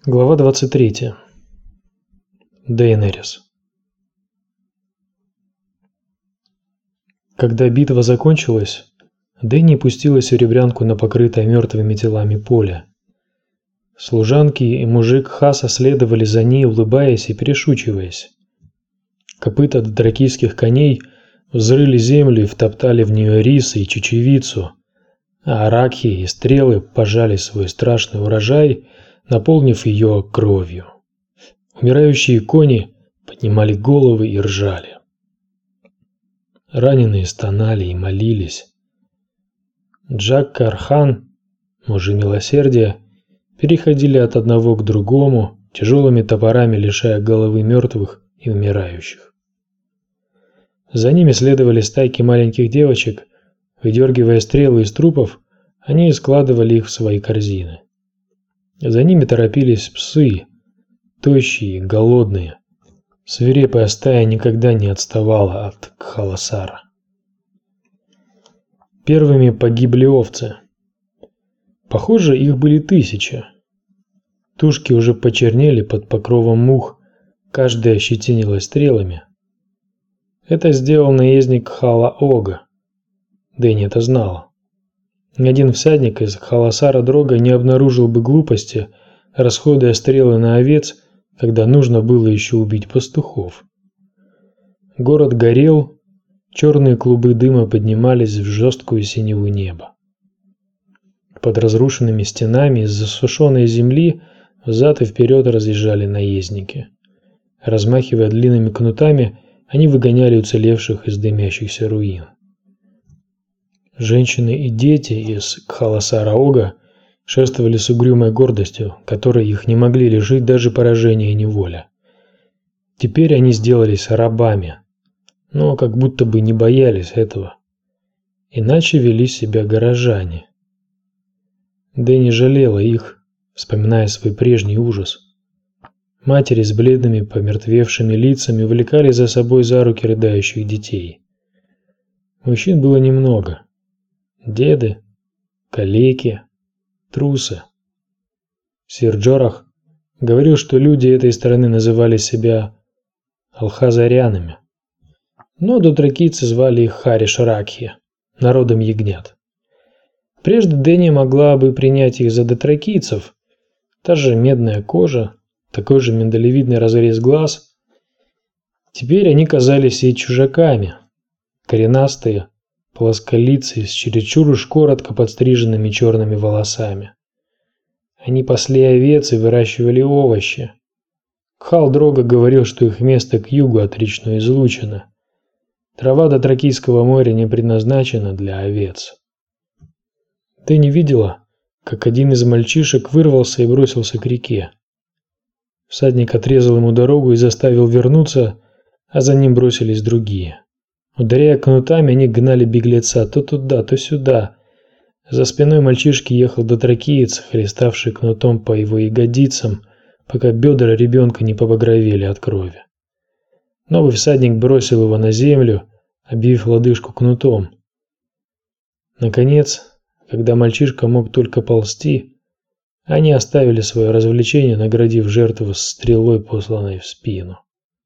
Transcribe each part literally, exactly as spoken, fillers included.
Глава двадцать третья. Дейенерис. Когда битва закончилась, Дэнни пустила серебрянку на покрытое мертвыми телами поле. Служанки и мужик Хаса следовали за ней, улыбаясь и перешучиваясь. Копыта дотракийских коней взрыли землю и втоптали в нее рис и чечевицу, а аракхи и стрелы пожали свой страшный урожай, наполнив ее кровью. Умирающие кони поднимали головы и ржали. Раненые стонали и молились. Джаккар-хан, мужи милосердия, переходили от одного к другому, тяжелыми топорами лишая головы мертвых и умирающих. За ними следовали стайки маленьких девочек, выдергивая стрелы из трупов, они складывали их в свои корзины. За ними торопились псы, тощие, голодные. Свирепая стая никогда не отставала от Кхаласара. Первыми погибли овцы. Похоже, их были тысячи. Тушки уже почернели под покровом мух, каждая ощетинилась стрелами. Это сделал наездник Кхала-Ога. Дэнни это знала. Ни один всадник из Кхаласара-Дрога не обнаружил бы глупости, расходуя стрелы на овец, когда нужно было еще убить пастухов. Город горел, черные клубы дыма поднимались в жесткую синеву неба. Под разрушенными стенами из засушенной земли взад и вперед разъезжали наездники. Размахивая длинными кнутами, они выгоняли уцелевших из дымящихся руин. Женщины и дети из Кхаласара-Ога шествовали с угрюмой гордостью, которой их не могли лишить даже поражение и неволя. Теперь они сделались рабами, но как будто бы не боялись этого. Иначе вели себя горожане. Дэнни жалела их, вспоминая свой прежний ужас. Матери с бледными, помертвевшими лицами увлекали за собой за руки рыдающих детей. Мужчин было немного. Деды, калеки, трусы. Сир Джорах говорил, что люди этой страны называли себя алхазарянами, но дотракийцы звали их Хари-Шаракхи, народом ягнят. Прежде Дэнни могла бы принять их за дотракийцев, та же медная кожа, такой же миндалевидный разрез глаз. Теперь они казались ей чужаками, коренастые, плосколицые, с чересчур уж коротко подстриженными черными волосами. Они пасли овец и выращивали овощи. Кхал-Дрога говорил, что их место к югу от речной излучины. Трава дотракийского моря не предназначена для овец. Ты не видела, как один из мальчишек вырвался и бросился к реке. Всадник отрезал ему дорогу и заставил вернуться, а за ним бросились другие. Ударяя кнутами, они гнали беглеца то туда, то сюда. За спиной мальчишки ехал дотракиец, хлеставший кнутом по его ягодицам, пока бедра ребенка не побагровели от крови. Новый всадник бросил его на землю, обвив лодыжку кнутом. Наконец, когда мальчишка мог только ползти, они оставили свое развлечение, наградив жертву стрелой, посланной в спину.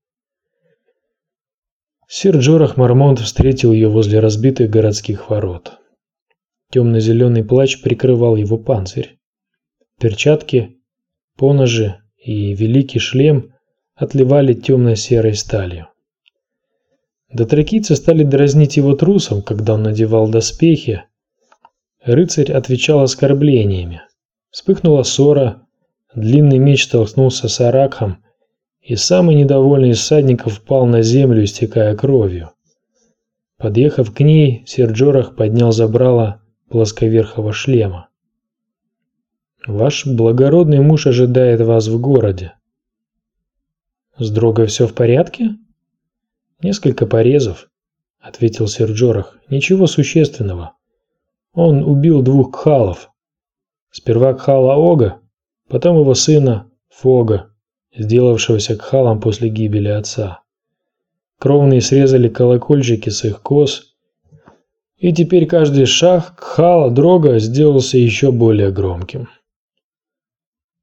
Сир Джорах Мармонт встретил ее возле разбитых городских ворот. Темно-зеленый плащ прикрывал его панцирь. Перчатки, поножи и великий шлем отливали темно-серой сталью. Дотракийцы стали дразнить его трусом, когда он надевал доспехи. Рыцарь отвечал оскорблениями. Вспыхнула ссора, длинный меч столкнулся с Аракхом, и самый недовольный из всадников пал на землю, истекая кровью. Подъехав к ней, сир Джорах поднял забрало плосковерхого шлема. «Ваш благородный муж ожидает вас в городе». «С Дрогой все в порядке?» «Несколько порезов», — ответил сир Джорах. «Ничего существенного. Он убил двух кхалов. Сперва Кхала-Ога, потом его сына Фога, сделавшегося кхалом после гибели отца. Кровные срезали колокольчики с их кос, и теперь каждый шаг Кхала-Дрога сделался еще более громким.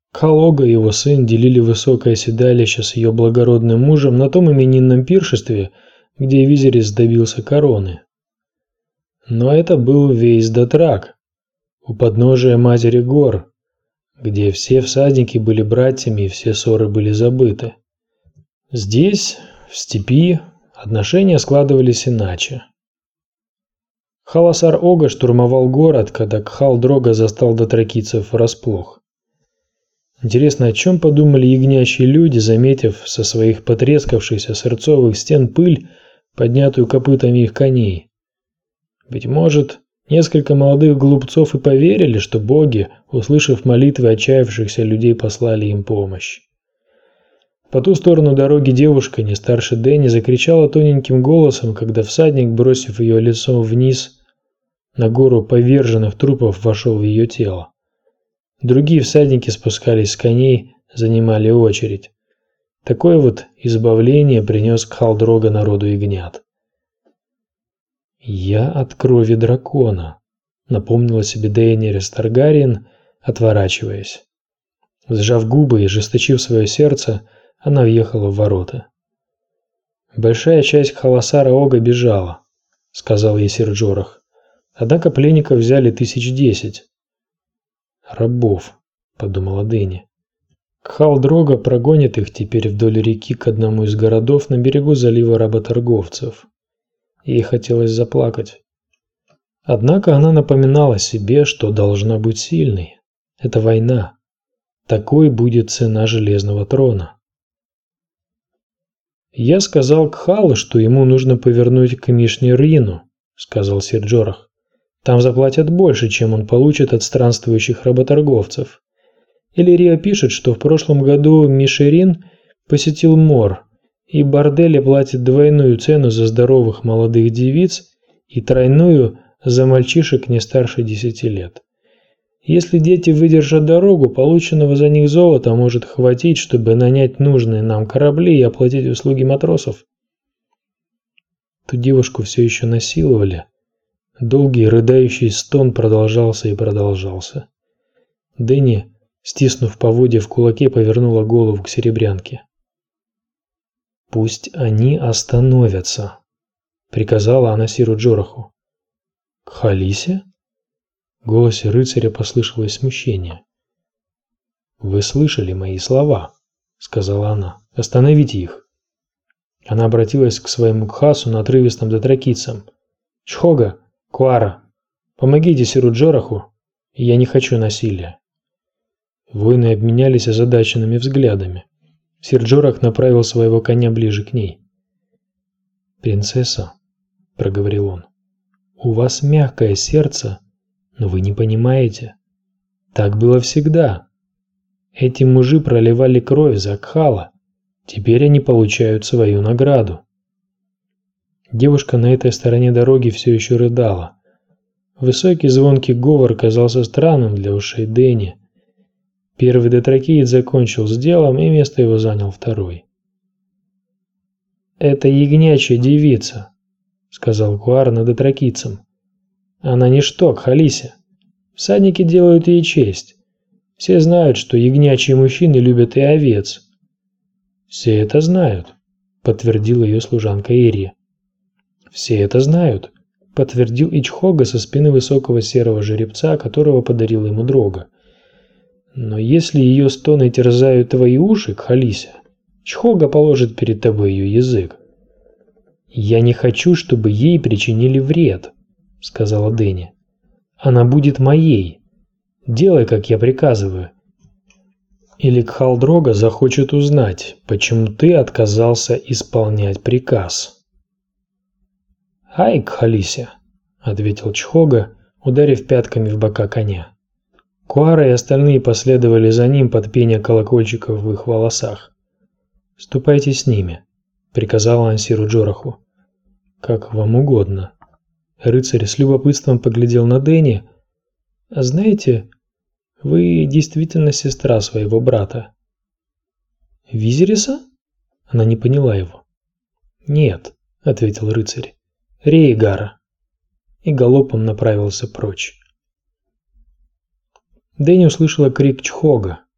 Кхал-Ога и его сын делили высокое седалище с ее благородным мужем на том именинном пиршестве, где Визерис добился короны. Но это был Вейс-Дотрак, у подножия Матери Гор, где все всадники были братьями и все ссоры были забыты. Здесь, в степи, отношения складывались иначе. Халасар-Ога штурмовал город, когда Кхал-Дрога застал дотракийцев врасплох. Интересно, о чем подумали ягнячьи люди, заметив со своих потрескавшихся сырцовых стен пыль, поднятую копытами их коней? Быть может, несколько молодых глупцов и поверили, что боги, услышав молитвы отчаявшихся людей, послали им помощь. По ту сторону дороги девушка, не старше Дэнни, закричала тоненьким голосом, когда всадник, бросив ее лицом вниз на гору поверженных трупов, вошел в ее тело. Другие всадники спускались с коней, занимали очередь. Такое вот избавление принес Кхал-Дрога народу ягнят. «Я от крови дракона», — напомнила себе Дейенерис Таргариен, отворачиваясь. Сжав губы и ожесточив свое сердце, она въехала в ворота. «Большая часть Кхаласара-Ога бежала», — сказал ей сир Джорах. «Однако пленников взяли тысяч десять». «Рабов», — подумала Дэнни. Кхал-Дрога прогонит их теперь вдоль реки к одному из городов на берегу залива работорговцев. Ей хотелось заплакать. Однако она напоминала себе, что должна быть сильной. Это война. Такой будет цена Железного трона. «Я сказал Кхалу, что ему нужно повернуть к Мишне-Рину», — сказал сир Джорах. «Там заплатят больше, чем он получит от странствующих работорговцев». Иллирия пишет, что в прошлом году Мишерин посетил Мор, и борделе платит двойную цену за здоровых молодых девиц и тройную за мальчишек не старше десяти лет. Если дети выдержат дорогу, полученного за них золота может хватить, чтобы нанять нужные нам корабли и оплатить услуги матросов. Ту девушку все еще насиловали. Долгий рыдающий стон продолжался и продолжался. Дэнни, стиснув поводья в кулаке, повернула голову к серебрянке. «Пусть они остановятся», — приказала она сиру Джораху. «К Халисе?» В голосе рыцаря послышалось смущение. «Вы слышали мои слова», — сказала она. «Остановите их». Она обратилась к своему кхасу на отрывистом дотракийцам. «Чхога, Куара, помогите сиру Джораху, я не хочу насилия». Воины обменялись озадаченными взглядами. Сир Джорах направил своего коня ближе к ней. «Принцесса», — проговорил он, — «у вас мягкое сердце, но вы не понимаете. Так было всегда. Эти мужи проливали кровь за Кхала. Теперь они получают свою награду». Девушка на этой стороне дороги все еще рыдала. Высокий звонкий говор казался странным для ушей Дэнни. Первый дотракиец закончил с делом, и место его занял второй. «Это ягнячья девица», — сказал Куар над дотракийцем. «Она ничто к Халисе. Всадники делают ей честь. Все знают, что ягнячьи мужчины любят и овец». «Все это знают», — подтвердила ее служанка Ирия. «Все это знают», — подтвердил Ичхога со спины высокого серого жеребца, которого подарил ему Дрога. «Но если ее стоны терзают твои уши, Кхалися, Чхога положит перед тобой ее язык». «Я не хочу, чтобы ей причинили вред», — сказала Дэнни. «Она будет моей. Делай, как я приказываю. Или Кхал-Дрога захочет узнать, почему ты отказался исполнять приказ». «Ай, Кхалися», — ответил Чхога, ударив пятками в бока коня. Куара и остальные последовали за ним под пение колокольчиков в их волосах. «Ступайте с ними», — приказал он сиру Джораху. «Как вам угодно». Рыцарь с любопытством поглядел на Дэнни. «А знаете, вы действительно сестра своего брата». «Визериса?» Она не поняла его. «Нет», — ответил рыцарь, — «Рейгара». И галопом направился прочь. Дэнни услышала крик Чхога.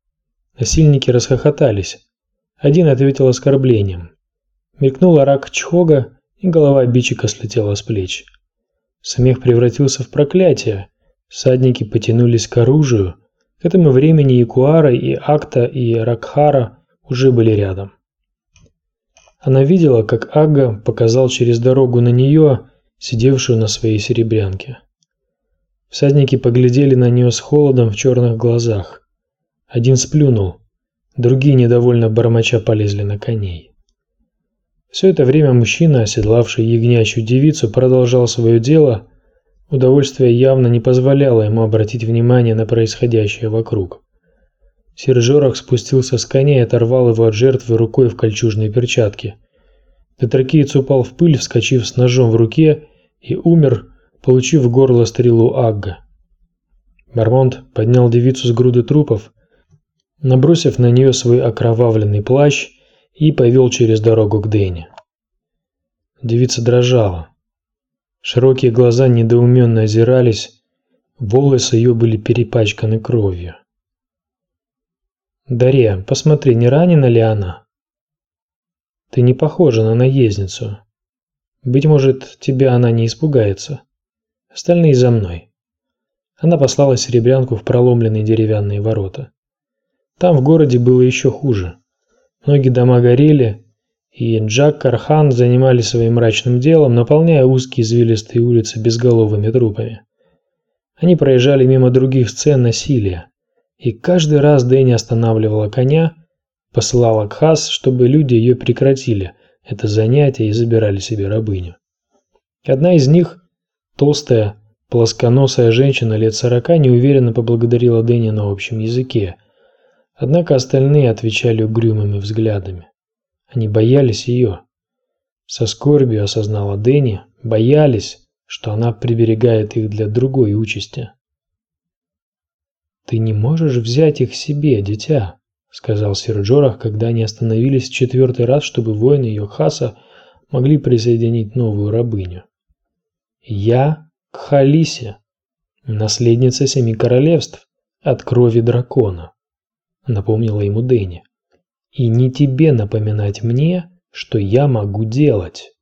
Насильники расхохотались. Один ответил оскорблением. Мелькнул Арак Чхога, и голова обидчика слетела с плеч. Смех превратился в проклятие. Всадники потянулись к оружию. К этому времени и Куара, и Акта, и Ракхара уже были рядом. Она видела, как Агга показал через дорогу на нее, сидевшую на своей серебрянке. Всадники поглядели на нее с холодом в черных глазах. Один сплюнул, другие недовольно бормоча полезли на коней. Все это время мужчина, оседлавший ягнячью девицу, продолжал свое дело. Удовольствие явно не позволяло ему обратить внимание на происходящее вокруг. Сир-Жорах спустился с коня и оторвал его от жертвы рукой в кольчужной перчатке. Дотракиец упал в пыль, вскочив с ножом в руке, и умер, получив в горло стрелу Агга. Бармонт поднял девицу с груды трупов, набросив на нее свой окровавленный плащ, и повел через дорогу к Дэне. Девица дрожала. Широкие глаза недоуменно озирались, волосы ее были перепачканы кровью. «Дарья, посмотри, не ранена ли она? Ты не похожа на наездницу. Быть может, тебя она не испугается. Остальные за мной». Она послала серебрянку в проломленные деревянные ворота. Там в городе было еще хуже. Многие дома горели, и Джак-Кархан занимались своим мрачным делом, наполняя узкие извилистые улицы безголовыми трупами. Они проезжали мимо других сцен насилия, и каждый раз Дэнни останавливала коня, посылала Кхас, чтобы люди ее прекратили это занятие и забирали себе рабыню. Одна из них, толстая, плосконосая женщина лет сорока, неуверенно поблагодарила Дэнни на общем языке. Однако остальные отвечали угрюмыми взглядами. Они боялись ее. Со скорбью осознала Дэнни, боялись, что она приберегает их для другой участи. «Ты не можешь взять их себе, дитя», — сказал Сир-Джорах, когда они остановились в четвертый раз, чтобы воины Йохаса могли присоединить новую рабыню. «Я Кхалиси, наследница семи королевств от крови дракона», — напомнила ему Дэнни. «И не тебе напоминать мне, что я могу делать».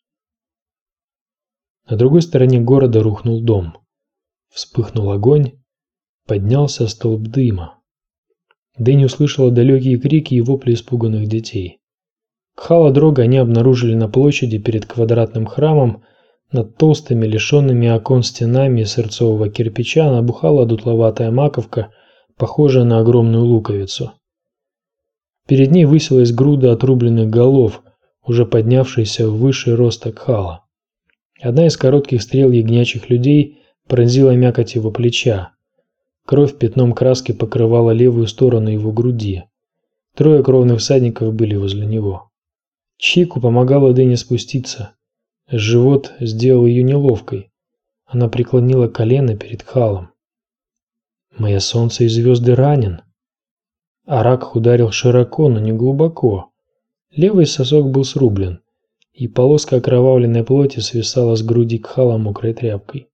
На другой стороне города рухнул дом. Вспыхнул огонь, поднялся столб дыма. Дэнни услышала далекие крики и вопли испуганных детей. Кхала-Дрога они обнаружили на площади перед квадратным храмом. Над толстыми, лишенными окон стенами из сырцового кирпича набухала дутловатая маковка, похожая на огромную луковицу. Перед ней высилась груда отрубленных голов, уже поднявшаяся в высший рост Кхала. Одна из коротких стрел ягнячьих людей пронзила мякоть его плеча. Кровь пятном краски покрывала левую сторону его груди. Трое кровных всадников были возле него. Чику помогала Дэнни спуститься. Живот сделал ее неловкой. Она преклонила колено перед Кхалом. «Мое солнце и звезды ранен». Арак ударил широко, но не глубоко. Левый сосок был срублен, и полоска окровавленной плоти свисала с груди Кхала мокрой тряпкой.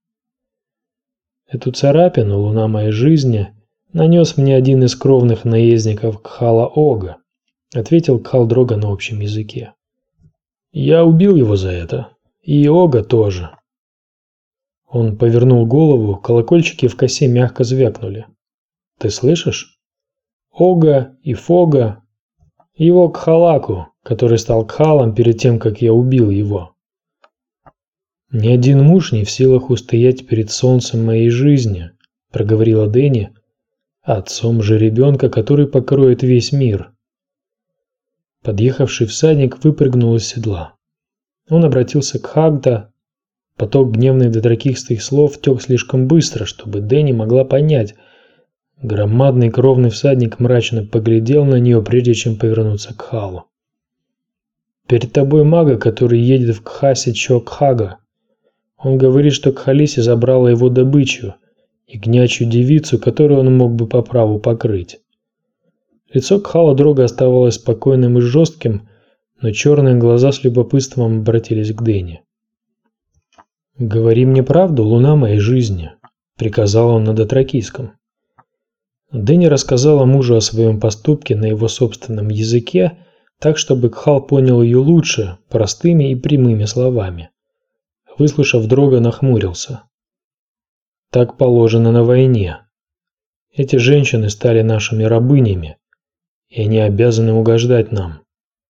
«Эту царапину, луна моей жизни, нанес мне один из кровных наездников Кхала-Ога», ответил Кхал-Дрога на общем языке. «Я убил его за это. И Ога тоже». Он повернул голову, колокольчики в косе мягко звякнули. «Ты слышишь? Ога и Фога, его Кхалаку, который стал Кхалом перед тем, как я убил его. Ни один муж не в силах устоять перед солнцем моей жизни», проговорила Дэнни, отцом же ребенка, который покроет весь мир. Подъехавший всадник выпрыгнул из седла. Он обратился к Хагда. Поток гневных дотракистых слов тек слишком быстро, чтобы Дэнни могла понять. Громадный кровный всадник мрачно поглядел на нее, прежде чем повернуться к Халу. «Перед тобой мага, который едет в Кхасе Чокхага. Он говорит, что Кхалиси забрала его добычу, ягнячью девицу, которую он мог бы по праву покрыть». Лицо Кхала-Дрога оставалось спокойным и жестким, но черные глаза с любопытством обратились к Дэнни. «Говори мне правду, луна моей жизни», — приказал он на дотракийском. Дэнни рассказала мужу о своем поступке на его собственном языке, так, чтобы Кхал понял ее лучше, простыми и прямыми словами. Выслушав, Дрога нахмурился. «Так положено на войне. Эти женщины стали нашими рабынями, и они обязаны угождать нам.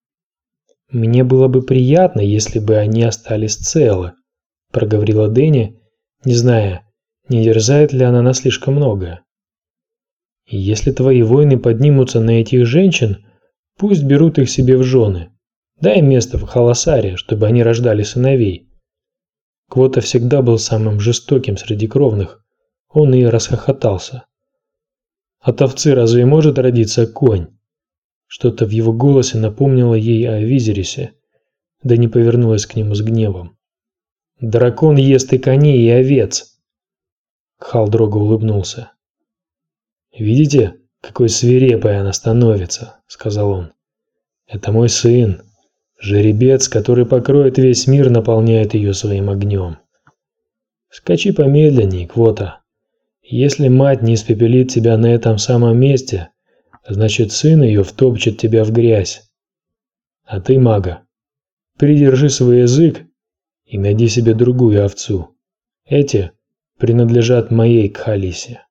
Мне было бы приятно, если бы они остались целы», – проговорила Дэнни, не зная, не дерзает ли она на слишком многое. «И если твои воины поднимутся на этих женщин, пусть берут их себе в жены. Дай место в Халасаре, чтобы они рождали сыновей». Квота всегда был самым жестоким среди кровных. Он и расхохотался. «От овцы разве может родиться конь?» Что-то в его голосе напомнило ей о Визерисе, да не повернулась к нему с гневом. «Дракон ест и коней, и овец!» Кхал Дрога улыбнулся. «Видите, какой свирепой она становится?» – сказал он. «Это мой сын. Жеребец, который покроет весь мир, наполняет ее своим огнем. Скачи помедленней, Квота. Если мать не испепелит тебя на этом самом месте, значит, сын ее втопчет тебя в грязь. А ты, мага, придержи свой язык и найди себе другую овцу. Эти принадлежат моей Кхалисе».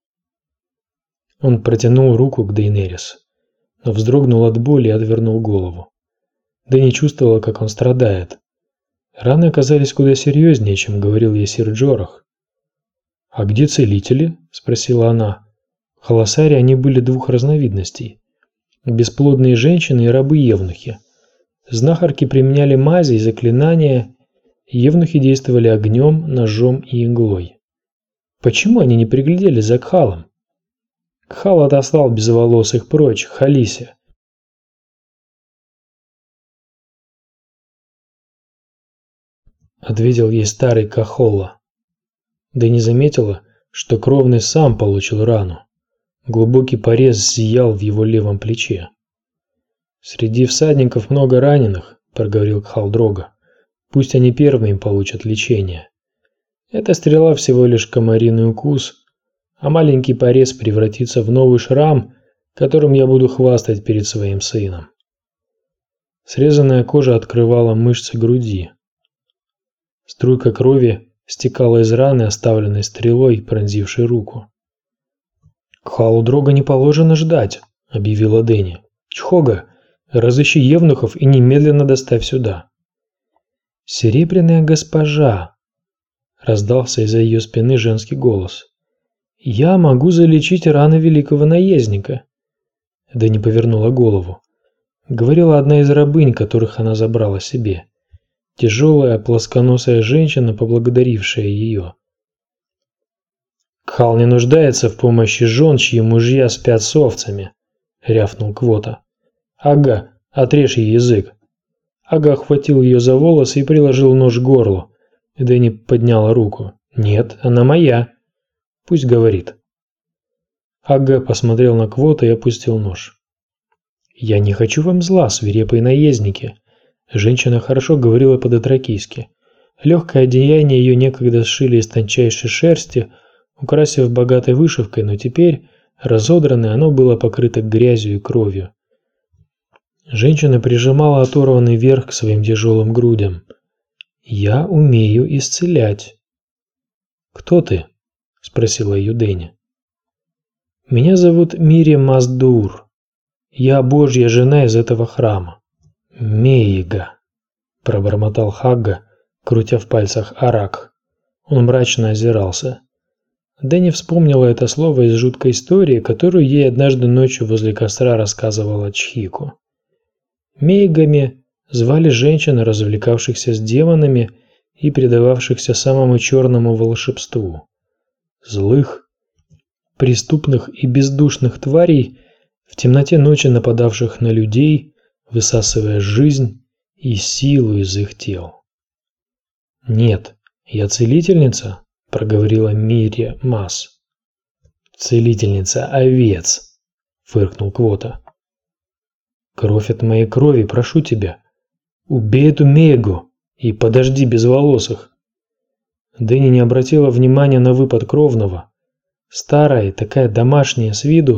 Он протянул руку к Дейнерис, но вздрогнул от боли и отвернул голову. Дэнни чувствовала, как он страдает. Раны оказались куда серьезнее, чем говорил ей сир Джорах. «А где целители?» – спросила она. В Халасаре они были двух разновидностей – бесплодные женщины и рабы-евнухи. Знахарки применяли мази и заклинания, евнухи действовали огнем, ножом и иглой. Почему они не приглядели за Кхалом? Кхал отослал безволосых прочь, к Халисе. Ответил ей старый Кахолла. Да не заметила, что кровный сам получил рану. Глубокий порез зиял в его левом плече. «Среди всадников много раненых», – проговорил Кхал Дрога. «Пусть они первыми получат лечение. Эта стрела всего лишь комариный укус, а маленький порез превратится в новый шрам, которым я буду хвастать перед своим сыном». Срезанная кожа открывала мышцы груди. Струйка крови стекала из раны, оставленной стрелой, пронзившей руку. «Кхалу Дрога не положено ждать», – объявила Дэнни. «Чхога, разыщи евнухов и немедленно доставь сюда». «Серебряная госпожа», – раздался из-за ее спины женский голос. «Я могу залечить раны великого наездника». Дэнни повернула голову. Говорила одна из рабынь, которых она забрала себе. Тяжелая, плосконосая женщина, поблагодарившая ее. «Кхал не нуждается в помощи жен, чьи мужья спят с овцами», – рявкнул Квота. «Ага, отрежь ей язык». Ага охватил ее за волосы и приложил нож к горлу. Дэнни подняла руку. «Нет, она моя. Пусть говорит». Ага посмотрел на Квота и опустил нож. «Я не хочу вам зла, свирепые наездники». Женщина хорошо говорила по-дотракийски. Легкое одеяние ее некогда сшили из тончайшей шерсти, украсив богатой вышивкой, но теперь, разодранное, оно было покрыто грязью и кровью. Женщина прижимала оторванный верх к своим тяжелым грудям. «Я умею исцелять». «Кто ты?» – спросила ее Дэнни. «Меня зовут Мириам Маздуур. Я Божья жена из этого храма». «Мейга», – пробормотал Хагга, крутя в пальцах арак. Он мрачно озирался. Дэнни вспомнила это слово из жуткой истории, которую ей однажды ночью возле костра рассказывала Чхику. Мейгами звали женщин, развлекавшихся с демонами и предававшихся самому черному волшебству. Злых, преступных и бездушных тварей, в темноте ночи нападавших на людей, высасывая жизнь и силу из их тел. «Нет, я целительница», – проговорила Мириам Мас. «Целительница овец», – фыркнул Квота. «Кровь от моей крови, прошу тебя. Убей эту Мейгу и подожди безволосых». Дэнни не обратила внимания на выпад кровного. Старая, такая домашняя с виду,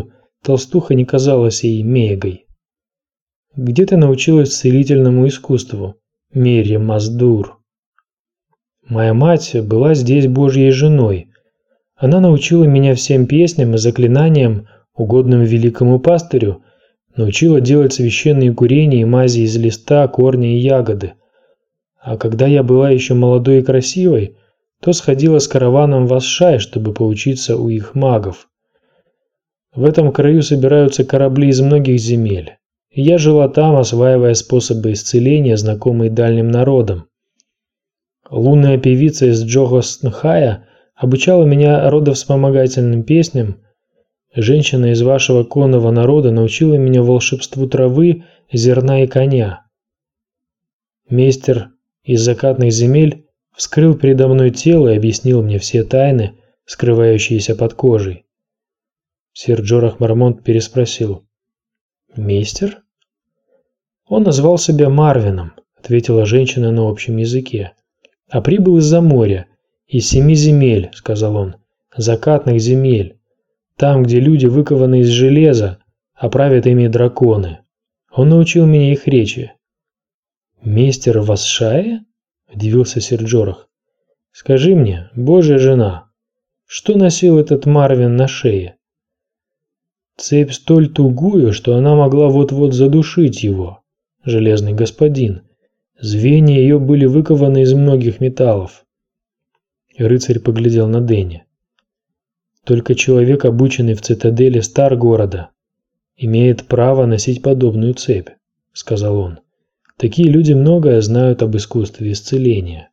толстуха не казалась ей Меегой. «Где ты научилась целительному искусству, Мерри Маздуур?» «Моя мать была здесь Божьей женой. Она научила меня всем песням и заклинаниям, угодным великому пастырю, научила делать священные курения и мази из листа, корня и ягоды. А когда я была еще молодой и красивой, то сходила с караваном в Асшай, чтобы поучиться у их магов. В этом краю собираются корабли из многих земель. И я жила там, осваивая способы исцеления, знакомые дальним народам. Лунная певица из Джогоснхая обучала меня родовспомогательным песням. Женщина из вашего конного народа научила меня волшебству травы, зерна и коня. Мейстер из закатных земель вскрыл передо мной тело и объяснил мне все тайны, скрывающиеся под кожей. Сир Джорах Мармонт переспросил: «Мейстер?» «Он назвал себя Марвином», — ответила женщина на общем языке. «А прибыл из-за моря, из семи земель», — сказал он, — «закатных земель, там, где люди выкованы из железа, а правят ими драконы. Он научил меня их речи». «Мейстер в Асшае?» — удивился сир Джорах. «Скажи мне, Божья жена, что носил этот Марвин на шее?» «Цепь столь тугую, что она могла вот-вот задушить его, железный господин. Звенья ее были выкованы из многих металлов». И рыцарь поглядел на Дэнни. «Только человек, обученный в цитадели Стар-города, имеет право носить подобную цепь», — сказал он. «Такие люди многое знают об искусстве исцеления».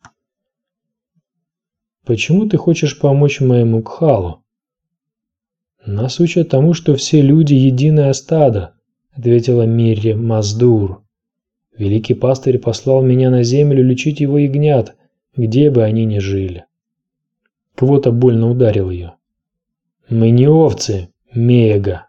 «Почему ты хочешь помочь моему Кхалу?» «Нас учат тому, что все люди — единое стадо», — ответила Мерри Маздуур. «Великий пастырь послал меня на землю лечить его ягнят, где бы они ни жили». Квота больно ударил ее. «Мы не овцы, Меега».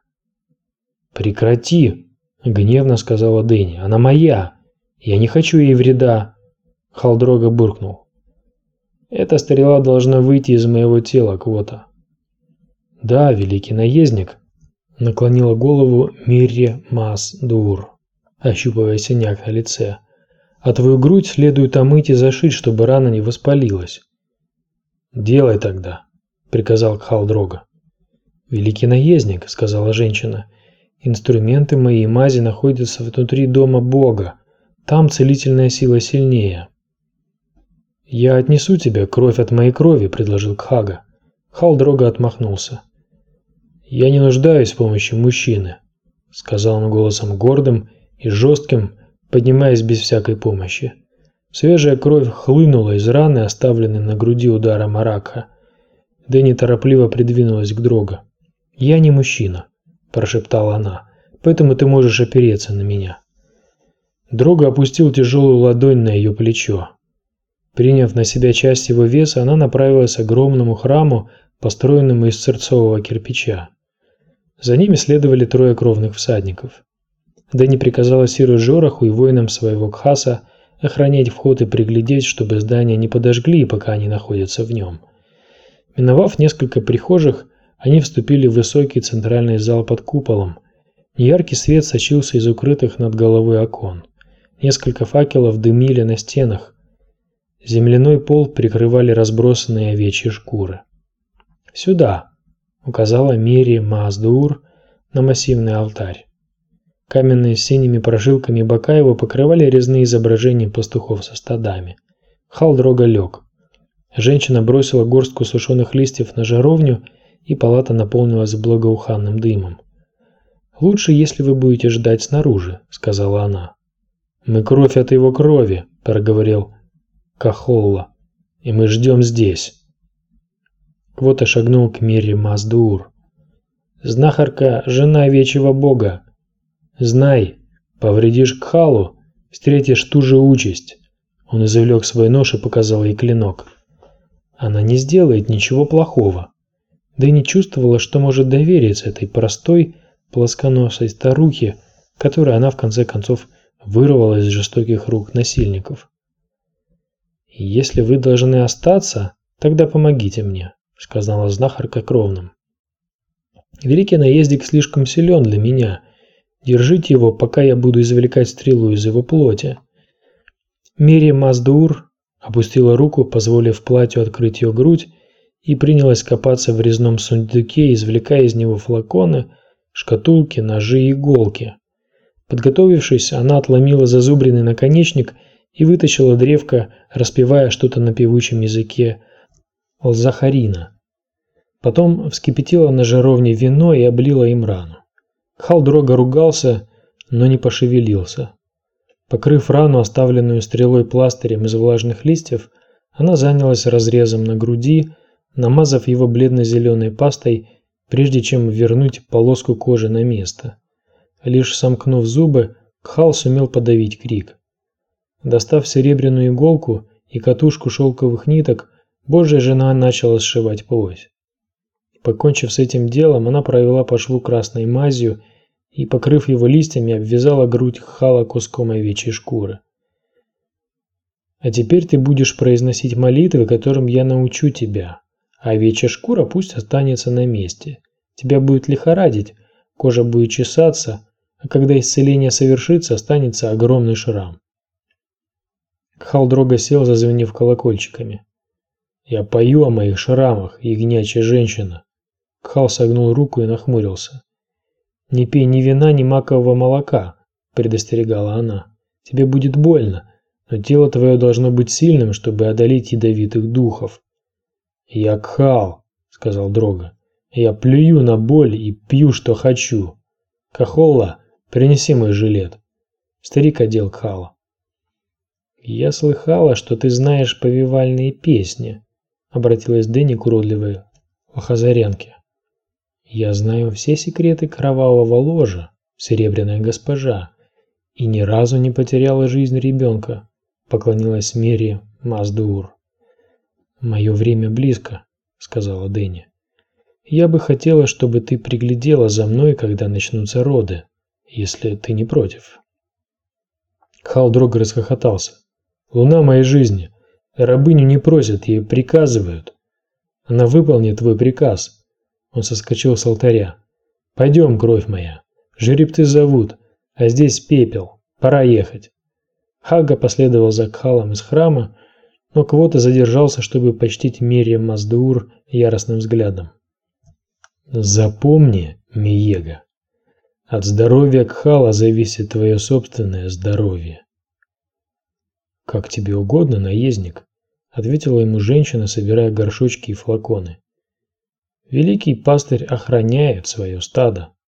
«Прекрати», — гневно сказала Дэнни. «Она моя. Я не хочу ей вреда». Халдрога буркнул: «Эта стрела должна выйти из моего тела, Квота». «Да, великий наездник», — наклонила голову Мерри Маздуур, ощупывая синяк на лице. «А твою грудь следует омыть и зашить, чтобы рана не воспалилась». «Делай тогда», — приказал Кхалдрога. «Великий наездник», — сказала женщина, — «инструменты моей мази находятся внутри дома Бога. Там целительная сила сильнее». «Я отнесу тебе кровь от моей крови», — предложил Кхага. Кхалдрога отмахнулся. «Я не нуждаюсь в помощи мужчины», — сказал он голосом гордым и жестким, поднимаясь без всякой помощи. Свежая кровь хлынула из раны, оставленной на груди ударом Аракха. Дэнни торопливо придвинулась к Дрогу. «Я не мужчина», – прошептала она, – «поэтому ты можешь опереться на меня». Дрогу опустил тяжелую ладонь на ее плечо. Приняв на себя часть его веса, она направилась к огромному храму, построенному из цирцового кирпича. За ними следовали трое кровных всадников. Дэнни приказала сиру Джораху и воинам своего Кхаса охранять вход и приглядеть, чтобы здание не подожгли, пока они находятся в нем. Миновав несколько прихожих, они вступили в высокий центральный зал под куполом. Неяркий свет сочился из укрытых над головой окон. Несколько факелов дымили на стенах. Земляной пол прикрывали разбросанные овечьи шкуры. «Сюда», — указала Мерри Маздуур на массивный алтарь. Каменные с синими прожилками бока его покрывали резные изображения пастухов со стадами. Халдрога лег. Женщина бросила горстку сушеных листьев на жаровню, и палата наполнилась благоуханным дымом. «Лучше, если вы будете ждать снаружи», — сказала она. «Мы кровь от его крови», — проговорил Кахолла, — «и мы ждем здесь». Квота шагнул к Мерри Маздуур. «Знахарка — жена овечьего бога. Знай, повредишь Кхалу, встретишь ту же участь». Он извлек свой нож и показал ей клинок. Она не сделает ничего плохого. Дэнни чувствовала, что может довериться этой простой, плосконосой старухе, которую она в конце концов вырвала из жестоких рук насильников. «Если вы должны остаться, тогда помогите мне», — сказала знахарка кровным. Великий наездник слишком силен для меня. Держите его, пока я буду извлекать стрелу из его плоти». Мириам Маз-Дуур опустила руку, позволив платью открыть ее грудь, и принялась копаться в резном сундуке, извлекая из него флаконы, шкатулки, ножи и иголки. Подготовившись, она отломила зазубренный наконечник и вытащила древко, распевая что-то на певучем языке Алзахарина. Потом вскипятила на жаровне вино и облила им рану. Кхал-Дрога ругался, но не пошевелился. Покрыв рану, оставленную стрелой пластырем из влажных листьев, она занялась разрезом на груди, намазав его бледно-зеленой пастой, прежде чем вернуть полоску кожи на место. Лишь сомкнув зубы, Кхал сумел подавить крик. Достав серебряную иголку и катушку шелковых ниток, Божья жена начала сшивать плоть. Покончив с этим делом, она провела по шву красной мазью и, покрыв его листьями, обвязала грудь Кхала куском овечьей шкуры. «А теперь ты будешь произносить молитвы, которым я научу тебя, а овечья шкура пусть останется на месте. Тебя будет лихорадить, кожа будет чесаться, а когда исцеление совершится, останется огромный шрам». Кхал-Дрога сел, зазвенев колокольчиками. «Я пою о моих шрамах, ягнячья женщина». Кхал согнул руку и нахмурился. «Не пей ни вина, ни макового молока», – предостерегала она. «Тебе будет больно, но тело твое должно быть сильным, чтобы одолеть ядовитых духов». «Я Кхал», – сказал Дрога. «Я плюю на боль и пью, что хочу. Кахолла, принеси мой жилет». Старик одел Кхала. «Я слыхала, что ты знаешь повивальные песни», – обратилась Дэнни к уродливой лохозарянке. «Я знаю все секреты кровавого ложа, серебряная госпожа, и ни разу не потеряла жизнь ребенка», – поклонилась Мириам Маз-Дуур. «Мое время близко», – сказала Дэнни. «Я бы хотела, чтобы ты приглядела за мной, когда начнутся роды, если ты не против». Кхал-Дрога расхохотался. «Луна моей жизни. Рабыню не просят, ей приказывают. Она выполнит твой приказ». Он соскочил с алтаря. «Пойдем, кровь моя. Жеребцы зовут, а здесь пепел. Пора ехать». Хагга последовал за Кхалом из храма, но Квота задержался, чтобы почтить Мириам Маз-Дуур яростным взглядом. «Запомни, Миега, от здоровья Кхала зависит твое собственное здоровье». «Как тебе угодно, наездник», — ответила ему женщина, собирая горшочки и флаконы. «Великий пастырь охраняет свое стадо».